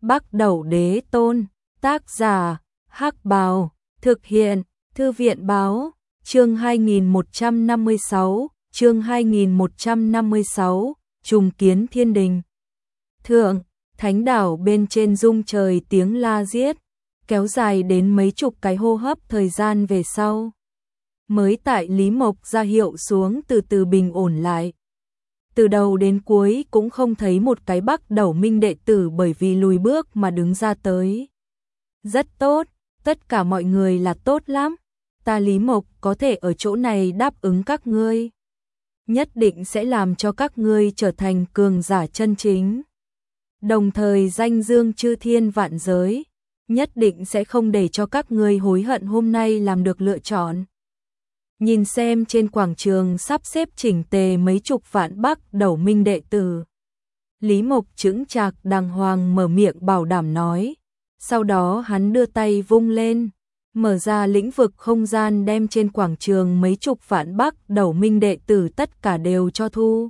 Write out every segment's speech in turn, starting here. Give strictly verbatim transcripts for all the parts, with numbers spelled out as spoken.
Bắc Đẩu Đế Tôn, tác giả, Hắc Bào, thực hiện, Thư viện báo, chương hai nghìn một trăm năm mươi sáu, chương hai nghìn một trăm năm mươi sáu, trùng kiến thiên đình. Thượng, thánh đảo bên trên rung trời tiếng la giết, kéo dài đến mấy chục cái hô hấp thời gian về sau. Mới tại Lý Mộc ra hiệu xuống từ từ bình ổn lại. Từ đầu đến cuối cũng không thấy một cái Bắc Đẩu Minh đệ tử bởi vì lùi bước mà đứng ra tới. Rất tốt, tất cả mọi người là tốt lắm. Ta Lý Mộc có thể ở chỗ này đáp ứng các ngươi. Nhất định sẽ làm cho các ngươi trở thành cường giả chân chính. Đồng thời danh dương chư thiên vạn giới, nhất định sẽ không để cho các ngươi hối hận hôm nay làm được lựa chọn. Nhìn xem trên quảng trường sắp xếp chỉnh tề mấy chục vạn Bắc Đẩu Minh đệ tử. Lý Mộc chững chạc đàng hoàng mở miệng bảo đảm nói. Sau đó hắn đưa tay vung lên, mở ra lĩnh vực không gian đem trên quảng trường mấy chục vạn Bắc Đẩu Minh đệ tử tất cả đều cho thu.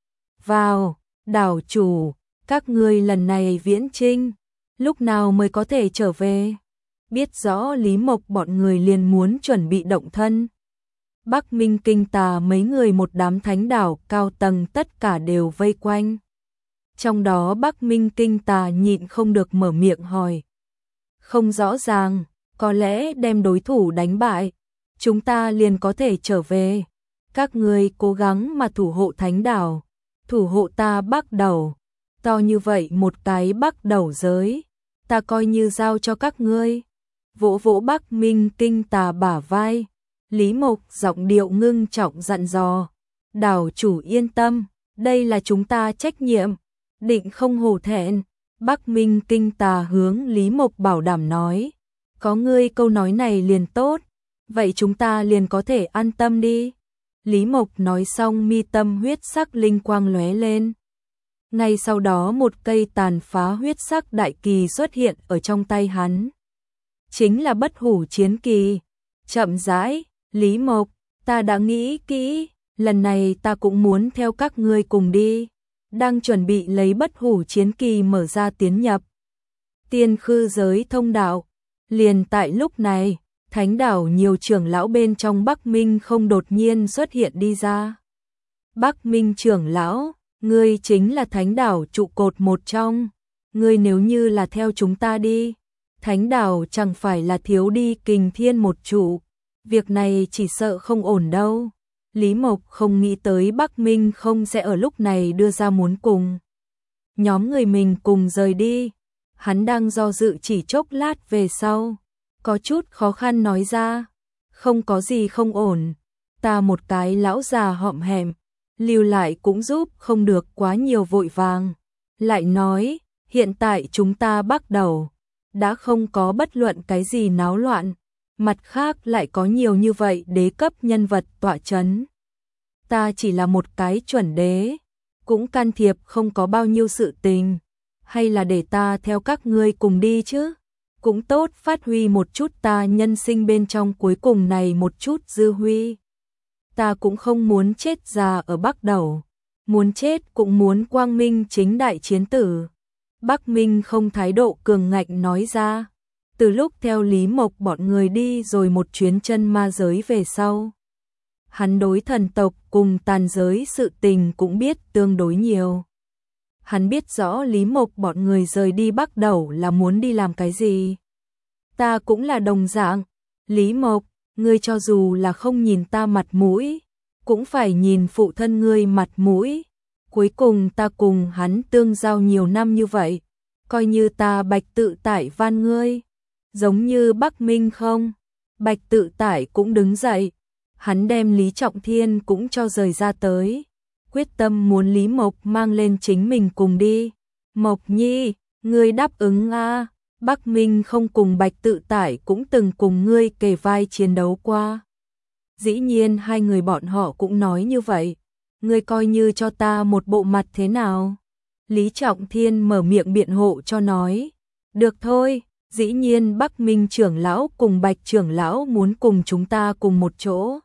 Vào, đảo chủ, các ngươi lần này viễn chinh, lúc nào mới có thể trở về? Biết rõ Lý Mộc bọn người liền muốn chuẩn bị động thân. Bắc Minh Kinh Tà mấy người một đám thánh đảo cao tầng tất cả đều vây quanh. Trong đó Bắc Minh Kinh Tà nhịn không được mở miệng hỏi. Không rõ ràng, có lẽ đem đối thủ đánh bại, chúng ta liền có thể trở về. Các ngươi cố gắng mà thủ hộ thánh đảo, thủ hộ ta Bắc Đẩu. To như vậy một cái Bắc Đẩu giới, ta coi như giao cho các ngươi. Vỗ vỗ Bắc Minh Kinh Tà bả vai. Lý Mộc giọng điệu ngưng trọng dặn dò, đảo chủ yên tâm, đây là chúng ta trách nhiệm, định không hổ thẹn. Bắc Minh Kinh Tà hướng Lý Mộc bảo đảm nói, có ngươi câu nói này liền tốt, vậy chúng ta liền có thể an tâm đi. Lý Mộc nói xong mi tâm huyết sắc linh quang lóe lên. Ngay sau đó một cây tàn phá huyết sắc đại kỳ xuất hiện ở trong tay hắn. Chính là bất hủ chiến kỳ. Chậm rãi, Lý Mộc, ta đã nghĩ kỹ, lần này ta cũng muốn theo các ngươi cùng đi. Đang chuẩn bị lấy bất hủ chiến kỳ mở ra tiến nhập tiên khư giới thông đạo. Liền tại lúc này, thánh đảo nhiều trưởng lão bên trong Bắc Minh không đột nhiên xuất hiện đi ra. Bắc Minh trưởng lão, ngươi chính là thánh đảo trụ cột một trong, ngươi nếu như là theo chúng ta đi, thánh đảo chẳng phải là thiếu đi kình thiên một trụ, việc này chỉ sợ không ổn đâu. Lý Mộc không nghĩ tới Bắc Minh không sẽ ở lúc này đưa ra muốn cùng nhóm người mình cùng rời đi. Hắn đang do dự chỉ chốc lát về sau, có chút khó khăn nói ra, không có gì không ổn, ta một cái lão già hõm hẹm, lưu lại cũng giúp không được quá nhiều vội vàng. Lại nói, hiện tại chúng ta Bắc Đẩu đã không có bất luận cái gì náo loạn, mặt khác lại có nhiều như vậy đế cấp nhân vật tọa chấn. Ta chỉ là một cái chuẩn đế, cũng can thiệp không có bao nhiêu sự tình, hay là để ta theo các ngươi cùng đi chứ? Cũng tốt phát huy một chút ta nhân sinh bên trong cuối cùng này một chút dư huy. Ta cũng không muốn chết già ở Bắc Đẩu, muốn chết cũng muốn quang minh chính đại chiến tử. Bắc Minh không thái độ cường ngạnh nói ra. Từ lúc theo Lý Mộc bọn người đi rồi một chuyến chân ma giới về sau, hắn đối thần tộc cùng tàn giới sự tình cũng biết tương đối nhiều. Hắn biết rõ Lý Mộc bọn người rời đi Bắc Đẩu là muốn đi làm cái gì. Ta cũng là đồng dạng. Lý Mộc, ngươi cho dù là không nhìn ta mặt mũi, cũng phải nhìn phụ thân ngươi mặt mũi. Cuối cùng ta cùng hắn tương giao nhiều năm như vậy, coi như ta Bạch Tự Tại van ngươi. Giống như Bắc Minh không? Bạch Tự Tại cũng đứng dậy. Hắn đem Lý Trọng Thiên cũng cho rời ra tới. Quyết tâm muốn Lý Mộc mang lên chính mình cùng đi. Mộc Nhi, ngươi đáp ứng a? Bắc Minh không cùng Bạch Tự Tại cũng từng cùng ngươi kề vai chiến đấu qua. Dĩ nhiên hai người bọn họ cũng nói như vậy. Ngươi coi như cho ta một bộ mặt thế nào? Lý Trọng Thiên mở miệng biện hộ cho nói. Được thôi. Dĩ nhiên Bắc Minh trưởng lão cùng Bạch trưởng lão muốn cùng chúng ta cùng một chỗ.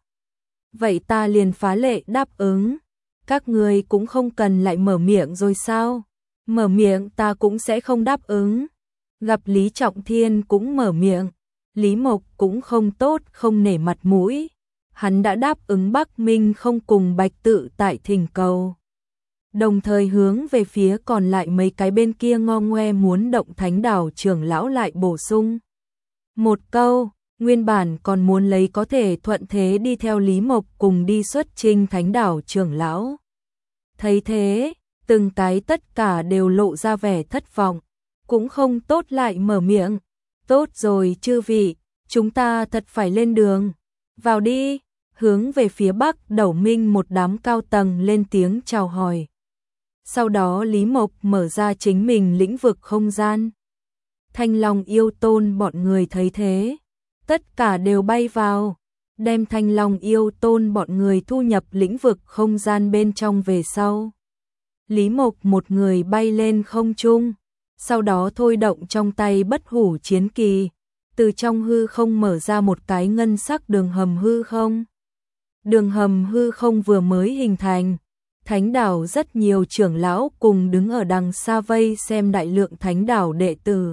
Vậy ta liền phá lệ đáp ứng. Các người cũng không cần lại mở miệng rồi sao? Mở miệng ta cũng sẽ không đáp ứng. Gặp Lý Trọng Thiên cũng mở miệng, Lý Mộc cũng không tốt không nể mặt mũi, hắn đã đáp ứng Bắc Minh không cùng Bạch Tự tại thỉnh cầu. Đồng thời hướng về phía còn lại mấy cái bên kia ngo ngoe muốn động Thánh Đảo trưởng lão lại bổ sung một câu, nguyên bản còn muốn lấy có thể thuận thế đi theo Lý Mộc cùng đi xuất chinh Thánh Đảo trưởng lão. Thấy thế, từng cái tất cả đều lộ ra vẻ thất vọng, cũng không tốt lại mở miệng. Tốt rồi chư vị, chúng ta thật phải lên đường. Vào đi, hướng về phía Bắc Đẩu Minh một đám cao tầng lên tiếng chào hỏi. Sau đó Lý Mộc mở ra chính mình lĩnh vực không gian. Thanh Long Yêu Tôn bọn người thấy thế, tất cả đều bay vào, đem Thanh Long Yêu Tôn bọn người thu nhập lĩnh vực không gian bên trong về sau. Lý Mộc một người bay lên không trung, sau đó thôi động trong tay bất hủ chiến kỳ, từ trong hư không mở ra một cái ngân sắc đường hầm hư không. Đường hầm hư không vừa mới hình thành, Thánh Đảo rất nhiều trưởng lão cùng đứng ở đằng xa vây xem đại lượng Thánh Đảo đệ tử.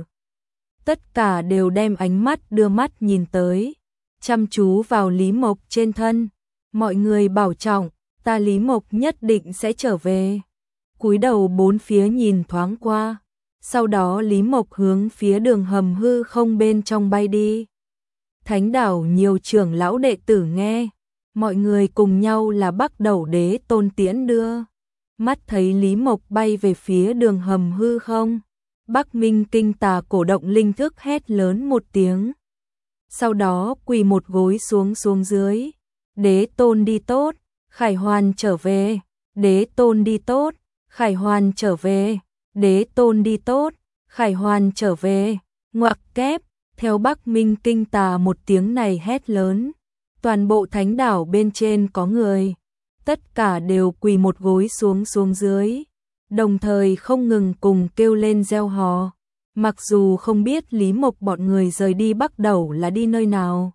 Tất cả đều đem ánh mắt đưa mắt nhìn tới, chăm chú vào Lý Mộc trên thân. Mọi người bảo trọng, ta Lý Mộc nhất định sẽ trở về. Cúi đầu bốn phía nhìn thoáng qua, sau đó Lý Mộc hướng phía đường hầm hư không bên trong bay đi. Thánh Đảo nhiều trưởng lão đệ tử nghe, mọi người cùng nhau là Bắc Đẩu Đế Tôn tiễn đưa. Mắt thấy Lý Mộc bay về phía đường hầm hư không, Bắc Minh Kinh Tà cổ động linh thức hét lớn một tiếng. Sau đó quỳ một gối xuống xuống dưới. Đế Tôn đi tốt, Khải Hoàn trở về. Đế Tôn đi tốt, Khải Hoàn trở về. Đế Tôn đi tốt, Khải Hoàn trở về. Ngoặc kép, theo Bắc Minh Kinh Tà một tiếng này hét lớn. Toàn bộ Thánh Đảo bên trên có người, tất cả đều quỳ một gối xuống xuống dưới, đồng thời không ngừng cùng kêu lên reo hò. Mặc dù không biết Lý Mộc bọn người rời đi Bắc Đẩu là đi nơi nào,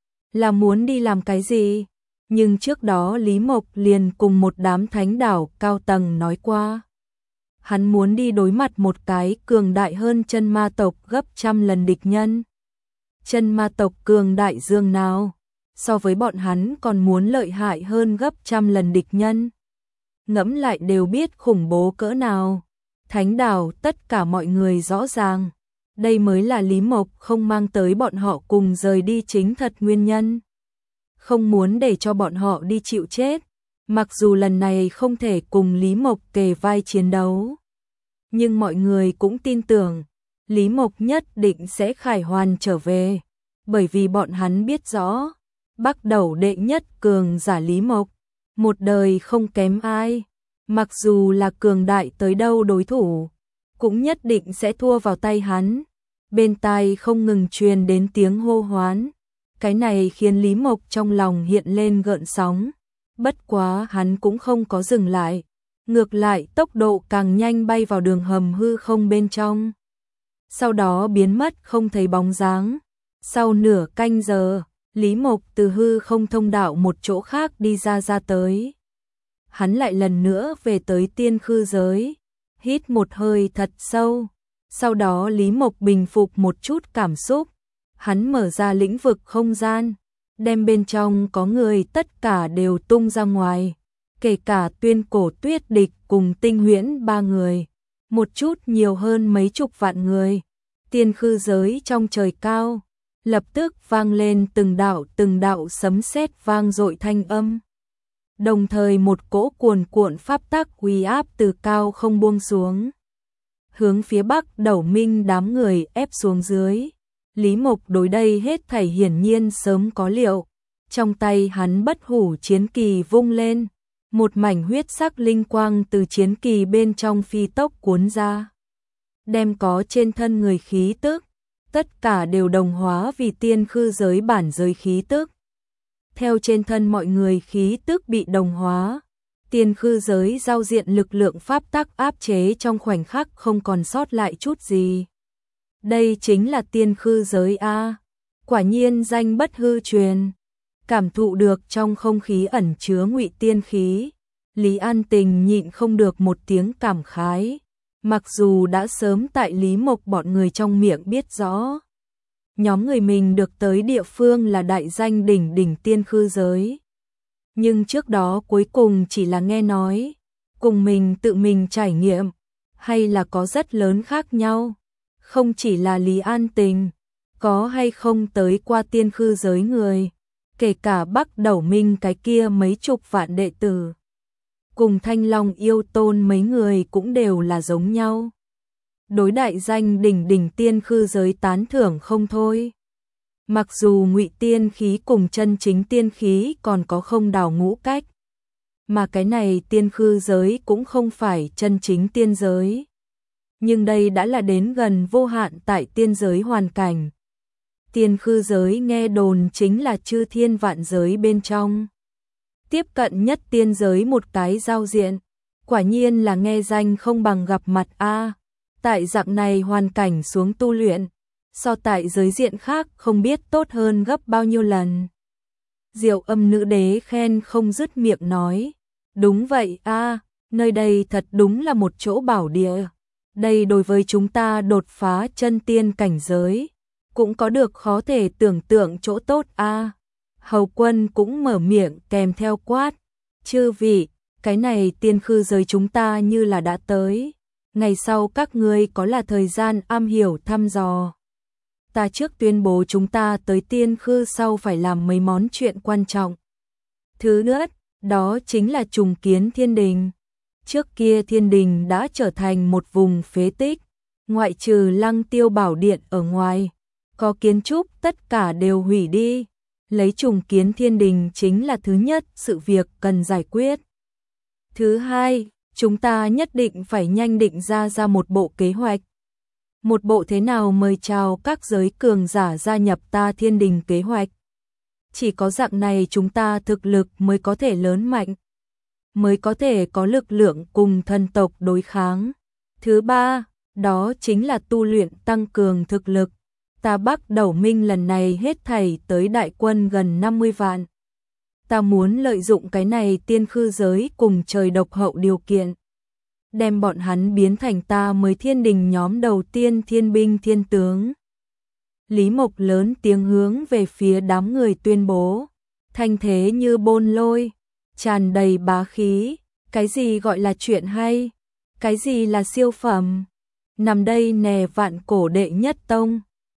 là muốn đi làm cái gì, nhưng trước đó Lý Mộc liền cùng một đám Thánh Đảo cao tầng nói qua. Hắn muốn đi đối mặt một cái cường đại hơn chân ma tộc gấp trăm lần địch nhân. Chân ma tộc cường đại dương nào, so với bọn hắn còn muốn lợi hại hơn gấp trăm lần địch nhân. Ngẫm lại đều biết khủng bố cỡ nào. Thánh Đảo tất cả mọi người rõ ràng, đây mới là Lý Mộc không mang tới bọn họ cùng rời đi chính thật nguyên nhân. Không muốn để cho bọn họ đi chịu chết, mặc dù lần này không thể cùng Lý Mộc kề vai chiến đấu. Nhưng mọi người cũng tin tưởng, Lý Mộc nhất định sẽ khải hoàn trở về, bởi vì bọn hắn biết rõ, Bắc Đẩu đệ nhất cường giả Lý Mộc, một đời không kém ai, mặc dù là cường đại tới đâu đối thủ, cũng nhất định sẽ thua vào tay hắn. Bên tai không ngừng truyền đến tiếng hô hoán, cái này khiến Lý Mộc trong lòng hiện lên gợn sóng, bất quá hắn cũng không có dừng lại, ngược lại tốc độ càng nhanh bay vào đường hầm hư không bên trong. Sau đó biến mất không thấy bóng dáng. Sau nửa canh giờ, Lý Mộc từ hư không thông đạo một chỗ khác đi ra ra tới. Hắn lại lần nữa về tới tiên khư giới, hít một hơi thật sâu. Sau đó Lý Mộc bình phục một chút cảm xúc, hắn mở ra lĩnh vực không gian, đem bên trong có người tất cả đều tung ra ngoài, kể cả Tuyên Cổ Tuyết Địch cùng Tinh Huyễn ba người, một chút nhiều hơn mấy chục vạn người. Tiên khư giới trong trời cao, lập tức vang lên từng đạo từng đạo sấm sét vang dội thanh âm. Đồng thời một cỗ cuồn cuộn pháp tắc uy áp từ cao không buông xuống, hướng phía Bắc Đẩu Minh đám người ép xuống dưới. Lý Mộc đối đây hết thảy hiển nhiên sớm có liệu, trong tay hắn bất hủ chiến kỳ vung lên, một mảnh huyết sắc linh quang từ chiến kỳ bên trong phi tốc cuốn ra, đem có trên thân người khí tức, tất cả đều đồng hóa vì tiên khư giới bản giới khí tức. Theo trên thân mọi người khí tức bị đồng hóa, tiên khư giới giao diện lực lượng pháp tắc áp chế trong khoảnh khắc không còn sót lại chút gì. Đây chính là tiên khư giới a, quả nhiên danh bất hư truyền. Cảm thụ được trong không khí ẩn chứa ngụy tiên khí, Lý An Tình nhịn không được một tiếng cảm khái. Mặc dù đã sớm tại Lý Mộc bọn người trong miệng biết rõ, nhóm người mình được tới địa phương là đại danh đỉnh đỉnh tiên khư giới. Nhưng trước đó cuối cùng chỉ là nghe nói, cùng mình tự mình trải nghiệm, hay là có rất lớn khác nhau. Không chỉ là Lý An Tình, có hay không tới qua tiên khư giới người, kể cả Bắc Đẩu Minh cái kia mấy chục vạn đệ tử. Cùng Thanh Long Yêu Tôn mấy người cũng đều là giống nhau. Đối đại danh đỉnh đỉnh tiên khư giới tán thưởng không thôi. Mặc dù ngụy tiên khí cùng chân chính tiên khí còn có không đào ngũ cách, mà cái này tiên khư giới cũng không phải chân chính tiên giới. Nhưng đây đã là đến gần vô hạn tại tiên giới hoàn cảnh. Tiên khư giới nghe đồn chính là chư thiên vạn giới bên trong. Tiếp cận nhất tiên giới một cái giao diện, quả nhiên là nghe danh không bằng gặp mặt a. Tại dạng này hoàn cảnh xuống tu luyện, so tại giới diện khác không biết tốt hơn gấp bao nhiêu lần. Diệu Âm nữ đế khen không dứt miệng nói, đúng vậy a, nơi đây thật đúng là một chỗ bảo địa. Đây đối với chúng ta đột phá chân tiên cảnh giới, cũng có được khó thể tưởng tượng chỗ tốt a. Hầu Quân cũng mở miệng kèm theo quát, chư vị, cái này tiên khư giới chúng ta như là đã tới. Ngày sau các ngươi có là thời gian am hiểu thăm dò. Ta trước tuyên bố chúng ta tới tiên khư sau phải làm mấy món chuyện quan trọng. Thứ nhất, đó chính là trùng kiến thiên đình. Trước kia thiên đình đã trở thành một vùng phế tích, ngoại trừ Lăng Tiêu Bảo Điện ở ngoài, có kiến trúc tất cả đều hủy đi. Lấy trùng kiến thiên đình chính là thứ nhất sự việc cần giải quyết. Thứ hai, chúng ta nhất định phải nhanh định ra ra một bộ kế hoạch. Một bộ thế nào mời chào các giới cường giả gia nhập ta thiên đình kế hoạch. Chỉ có dạng này chúng ta thực lực mới có thể lớn mạnh, mới có thể có lực lượng cùng thần tộc đối kháng. Thứ ba, đó chính là tu luyện tăng cường thực lực. Ta Bắc Đẩu Minh lần này hết thảy tới đại quân gần năm mươi vạn. Ta muốn lợi dụng cái này tiên khư giới cùng trời độc hậu điều kiện, đem bọn hắn biến thành ta mới thiên đình nhóm đầu tiên thiên binh thiên tướng. Lý Mộc lớn tiếng hướng về phía đám người tuyên bố, thanh thế như bôn lôi, tràn đầy bá khí. Cái gì gọi là chuyện hay? Cái gì là siêu phẩm? Nằm đây nè vạn cổ đệ nhất tông,